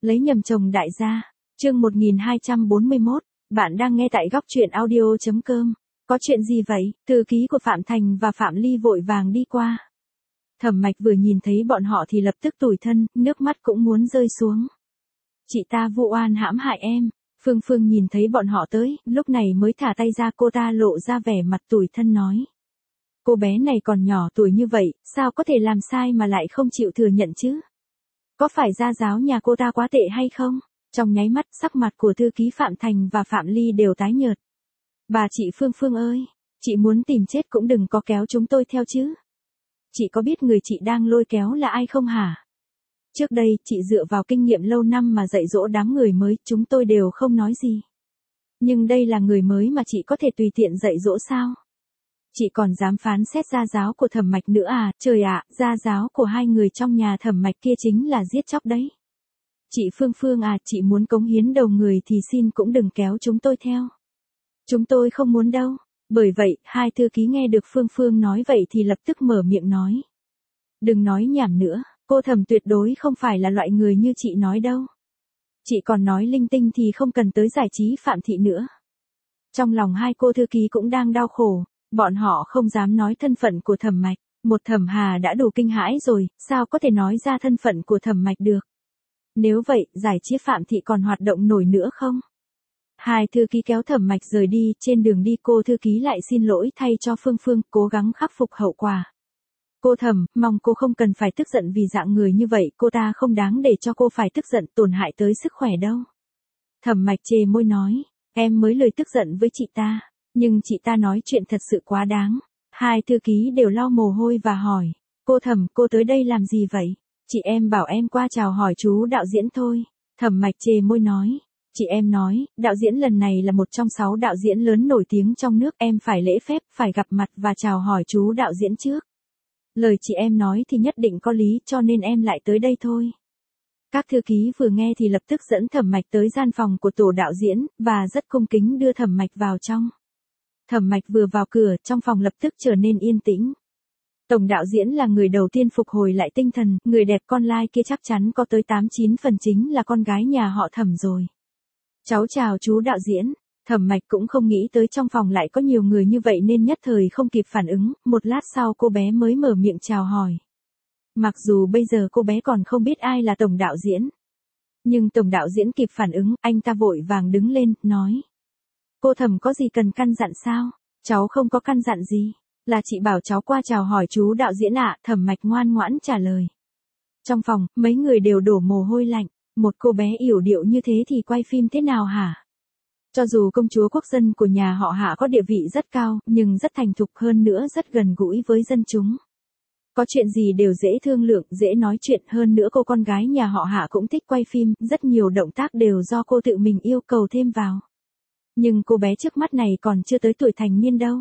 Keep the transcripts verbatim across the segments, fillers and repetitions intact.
Lấy nhầm chồng đại gia. Chương một nghìn hai trăm bốn mươi mốt, bạn đang nghe tại góc truyện audio chấm com. Có chuyện gì vậy? Thư ký của Phạm Thành và Phạm Ly vội vàng đi qua. Thẩm Mạch vừa nhìn thấy bọn họ thì lập tức tủi thân, nước mắt cũng muốn rơi xuống. Chị ta vu oan hãm hại em. Phương Phương nhìn thấy bọn họ tới, lúc này mới thả tay ra, cô ta lộ ra vẻ mặt tủi thân nói. Cô bé này còn nhỏ tuổi như vậy, sao có thể làm sai mà lại không chịu thừa nhận chứ? Có phải gia giáo nhà cô ta quá tệ hay không? Trong nháy mắt, sắc mặt của thư ký Phạm Thành và Phạm Ly đều tái nhợt. Bà chị Phương Phương ơi, chị muốn tìm chết cũng đừng có kéo chúng tôi theo chứ. Chị có biết người chị đang lôi kéo là ai không hả? Trước đây, chị dựa vào kinh nghiệm lâu năm mà dạy dỗ đám người mới, chúng tôi đều không nói gì. Nhưng đây là người mới mà chị có thể tùy tiện dạy dỗ sao? Chị còn dám phán xét gia giáo của Thẩm Mạch nữa à? Trời ạ, gia giáo của hai người trong nhà Thẩm Mạch kia chính là giết chóc đấy. Chị Phương Phương à, chị muốn cống hiến đầu người thì xin cũng đừng kéo chúng tôi theo. Chúng tôi không muốn đâu. Bởi vậy, hai thư ký nghe được Phương Phương nói vậy thì lập tức mở miệng nói. Đừng nói nhảm nữa, cô Thẩm tuyệt đối không phải là loại người như chị nói đâu. Chị còn nói linh tinh thì không cần tới giải trí Phạm Thị nữa. Trong lòng hai cô thư ký cũng đang đau khổ, bọn họ không dám nói thân phận của Thẩm Mạch, một Thẩm Hà đã đủ kinh hãi rồi, sao có thể nói ra thân phận của Thẩm Mạch được. Nếu vậy, giải trí Phạm Thị còn hoạt động nổi nữa không? Hai thư ký kéo Thẩm Mạch rời đi, trên đường đi cô thư ký lại xin lỗi thay cho Phương Phương, cố gắng khắc phục hậu quả. Cô Thẩm, mong cô không cần phải tức giận vì dạng người như vậy, cô ta không đáng để cho cô phải tức giận, tổn hại tới sức khỏe đâu. Thẩm Mạch chề môi nói, em mới lời tức giận với chị ta, nhưng chị ta nói chuyện thật sự quá đáng. Hai thư ký đều lau mồ hôi và hỏi, cô Thẩm, cô tới đây làm gì vậy? Chị em bảo em qua chào hỏi chú đạo diễn thôi. Thẩm Mạch chề môi nói, chị em nói, đạo diễn lần này là một trong sáu đạo diễn lớn nổi tiếng trong nước, em phải lễ phép, phải gặp mặt và chào hỏi chú đạo diễn trước. Lời chị em nói thì nhất định có lý, cho nên em lại tới đây thôi. Các thư ký vừa nghe thì lập tức dẫn Thẩm Mạch tới gian phòng của tổ đạo diễn, và rất cung kính đưa Thẩm Mạch vào trong. Thẩm Mạch vừa vào cửa, trong phòng lập tức trở nên yên tĩnh. Tổng đạo diễn là người đầu tiên phục hồi lại tinh thần, người đẹp con lai kia chắc chắn có tới tám chín phần chính là con gái nhà họ Thẩm rồi. Cháu chào chú đạo diễn. Thẩm Mạch cũng không nghĩ tới trong phòng lại có nhiều người như vậy nên nhất thời không kịp phản ứng, một lát sau cô bé mới mở miệng chào hỏi. Mặc dù bây giờ cô bé còn không biết ai là tổng đạo diễn. Nhưng tổng đạo diễn kịp phản ứng, anh ta vội vàng đứng lên, nói. Cô Thẩm có gì cần căn dặn sao? Cháu không có căn dặn gì. Là chị bảo cháu qua chào hỏi chú đạo diễn ạ. Thẩm Mạch ngoan ngoãn trả lời. Trong phòng, mấy người đều đổ mồ hôi lạnh. Một cô bé yểu điệu như thế thì quay phim thế nào hả? Cho dù công chúa quốc dân của nhà họ Hạ có địa vị rất cao, nhưng rất thành thục, hơn nữa rất gần gũi với dân chúng. Có chuyện gì đều dễ thương lượng, dễ nói chuyện, hơn nữa cô con gái nhà họ Hạ cũng thích quay phim, rất nhiều động tác đều do cô tự mình yêu cầu thêm vào. Nhưng cô bé trước mắt này còn chưa tới tuổi thành niên đâu.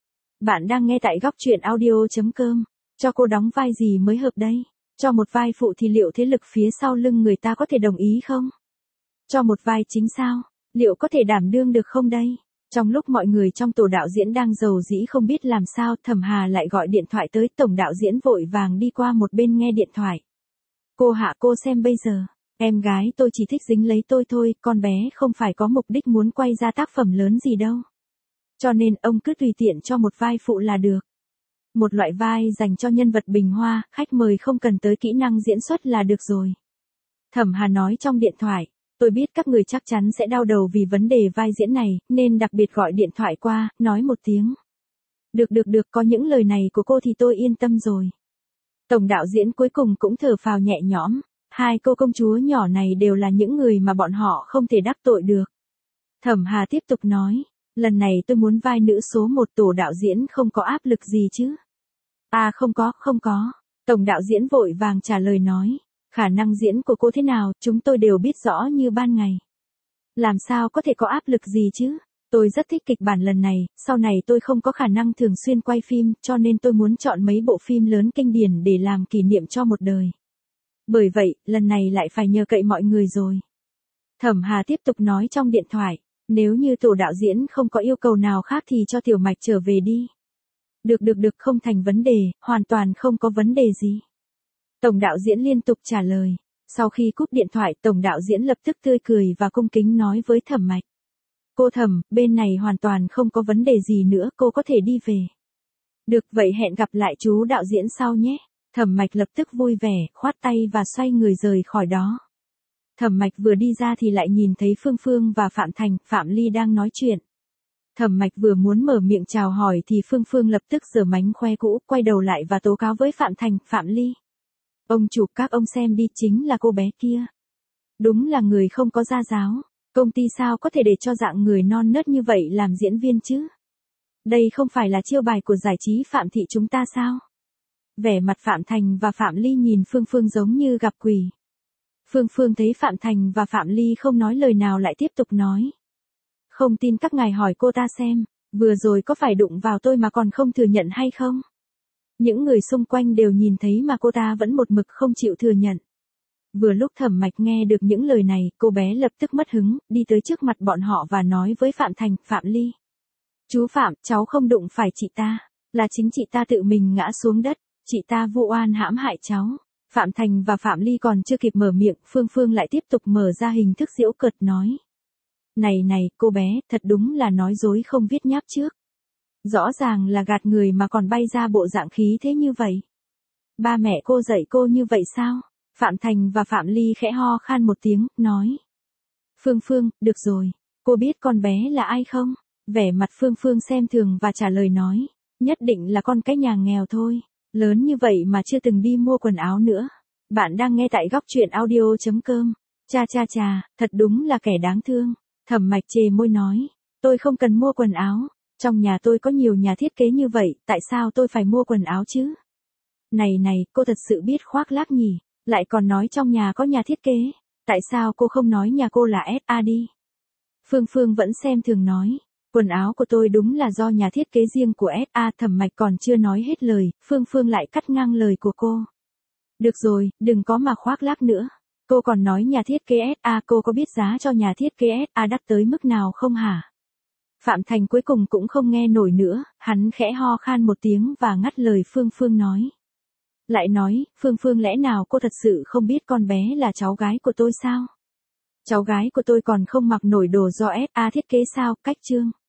Bạn đang nghe tại góc truyện audio chấm com. Cho cô đóng vai gì mới hợp đây? Cho một vai phụ thì liệu thế lực phía sau lưng người ta có thể đồng ý không? Cho một vai chính sao? Liệu có thể đảm đương được không đây? Trong lúc mọi người trong tổ đạo diễn đang rầu rĩ không biết làm sao, Thẩm Hà lại gọi điện thoại tới, tổng đạo diễn vội vàng đi qua một bên nghe điện thoại. Cô Hạ, cô xem bây giờ, em gái tôi chỉ thích dính lấy tôi thôi, con bé không phải có mục đích muốn quay ra tác phẩm lớn gì đâu. Cho nên ông cứ tùy tiện cho một vai phụ là được. Một loại vai dành cho nhân vật bình hoa, khách mời không cần tới kỹ năng diễn xuất là được rồi. Thẩm Hà nói trong điện thoại. Tôi biết các người chắc chắn sẽ đau đầu vì vấn đề vai diễn này, nên đặc biệt gọi điện thoại qua, nói một tiếng. Được được được, có những lời này của cô thì tôi yên tâm rồi. Tổng đạo diễn cuối cùng cũng thở phào nhẹ nhõm, hai cô công chúa nhỏ này đều là những người mà bọn họ không thể đắc tội được. Thẩm Hà tiếp tục nói, lần này tôi muốn vai nữ số một, tổ đạo diễn không có áp lực gì chứ? À không có, không có. Tổng đạo diễn vội vàng trả lời nói. Khả năng diễn của cô thế nào, chúng tôi đều biết rõ như ban ngày. Làm sao có thể có áp lực gì chứ? Tôi rất thích kịch bản lần này, sau này tôi không có khả năng thường xuyên quay phim, cho nên tôi muốn chọn mấy bộ phim lớn kinh điển để làm kỷ niệm cho một đời. Bởi vậy, lần này lại phải nhờ cậy mọi người rồi. Thẩm Hà tiếp tục nói trong điện thoại, nếu như tổ đạo diễn không có yêu cầu nào khác thì cho Tiểu Mạch trở về đi. Được được được, không thành vấn đề, hoàn toàn không có vấn đề gì. Tổng đạo diễn liên tục trả lời. Sau khi cúp điện thoại, tổng đạo diễn lập tức tươi cười và cung kính nói với Thẩm Mạch. Cô Thẩm, bên này hoàn toàn không có vấn đề gì nữa, cô có thể đi về. Được, vậy hẹn gặp lại chú đạo diễn sau nhé. Thẩm Mạch lập tức vui vẻ, khoát tay và xoay người rời khỏi đó. Thẩm Mạch vừa đi ra thì lại nhìn thấy Phương Phương và Phạm Thành, Phạm Ly đang nói chuyện. Thẩm Mạch vừa muốn mở miệng chào hỏi thì Phương Phương lập tức giở mánh khoe cũ, quay đầu lại và tố cáo với Phạm Thành, Phạm Ly. Ông chủ, các ông xem đi, chính là cô bé kia. Đúng là người không có gia giáo, công ty sao có thể để cho dạng người non nớt như vậy làm diễn viên chứ? Đây không phải là chiêu bài của giải trí Phạm thị chúng ta sao? Vẻ mặt Phạm Thành và Phạm Ly nhìn Phương Phương giống như gặp quỷ. Phương Phương thấy Phạm Thành và Phạm Ly không nói lời nào lại tiếp tục nói. Không tin các ngài hỏi cô ta xem, vừa rồi có phải đụng vào tôi mà còn không thừa nhận hay không? Những người xung quanh đều nhìn thấy mà cô ta vẫn một mực không chịu thừa nhận. Vừa lúc Thẩm Mạch nghe được những lời này, cô bé lập tức mất hứng, đi tới trước mặt bọn họ và nói với Phạm Thành, Phạm Ly. Chú Phạm, cháu không đụng phải chị ta, là chính chị ta tự mình ngã xuống đất, chị ta vu oan hãm hại cháu. Phạm Thành và Phạm Ly còn chưa kịp mở miệng, Phương Phương lại tiếp tục mở ra hình thức giễu cợt nói. Này này, cô bé, thật đúng là nói dối không viết nháp trước. Rõ ràng là gạt người mà còn bay ra bộ dạng khí thế như vậy. Ba mẹ cô dạy cô như vậy sao? Phạm Thành và Phạm Ly khẽ ho khan một tiếng, nói. Phương Phương, được rồi, cô biết con bé là ai không? Vẻ mặt Phương Phương xem thường và trả lời nói. Nhất định là con cái nhà nghèo thôi, lớn như vậy mà chưa từng đi mua quần áo nữa. Bạn đang nghe tại góc truyện audio chấm com. Cha cha cha, thật đúng là kẻ đáng thương. Thẩm Mạch chề môi nói. Tôi không cần mua quần áo. Trong nhà tôi có nhiều nhà thiết kế như vậy, tại sao tôi phải mua quần áo chứ? Này này, cô thật sự biết khoác lác nhỉ, lại còn nói trong nhà có nhà thiết kế. Tại sao cô không nói nhà cô là ét a đi? Phương Phương vẫn xem thường nói. Quần áo của tôi đúng là do nhà thiết kế riêng của ét a. Thẩm Mạch còn chưa nói hết lời, Phương Phương lại cắt ngang lời của cô. Được rồi, đừng có mà khoác lác nữa. Cô còn nói nhà thiết kế ét a, cô có biết giá cho nhà thiết kế ét a đắt tới mức nào không hả? Phạm Thành cuối cùng cũng không nghe nổi nữa, hắn khẽ ho khan một tiếng và ngắt lời Phương Phương nói. Lại nói, Phương Phương lẽ nào cô thật sự không biết con bé là cháu gái của tôi sao? Cháu gái của tôi còn không mặc nổi đồ do ét a thiết kế sao, cách chương.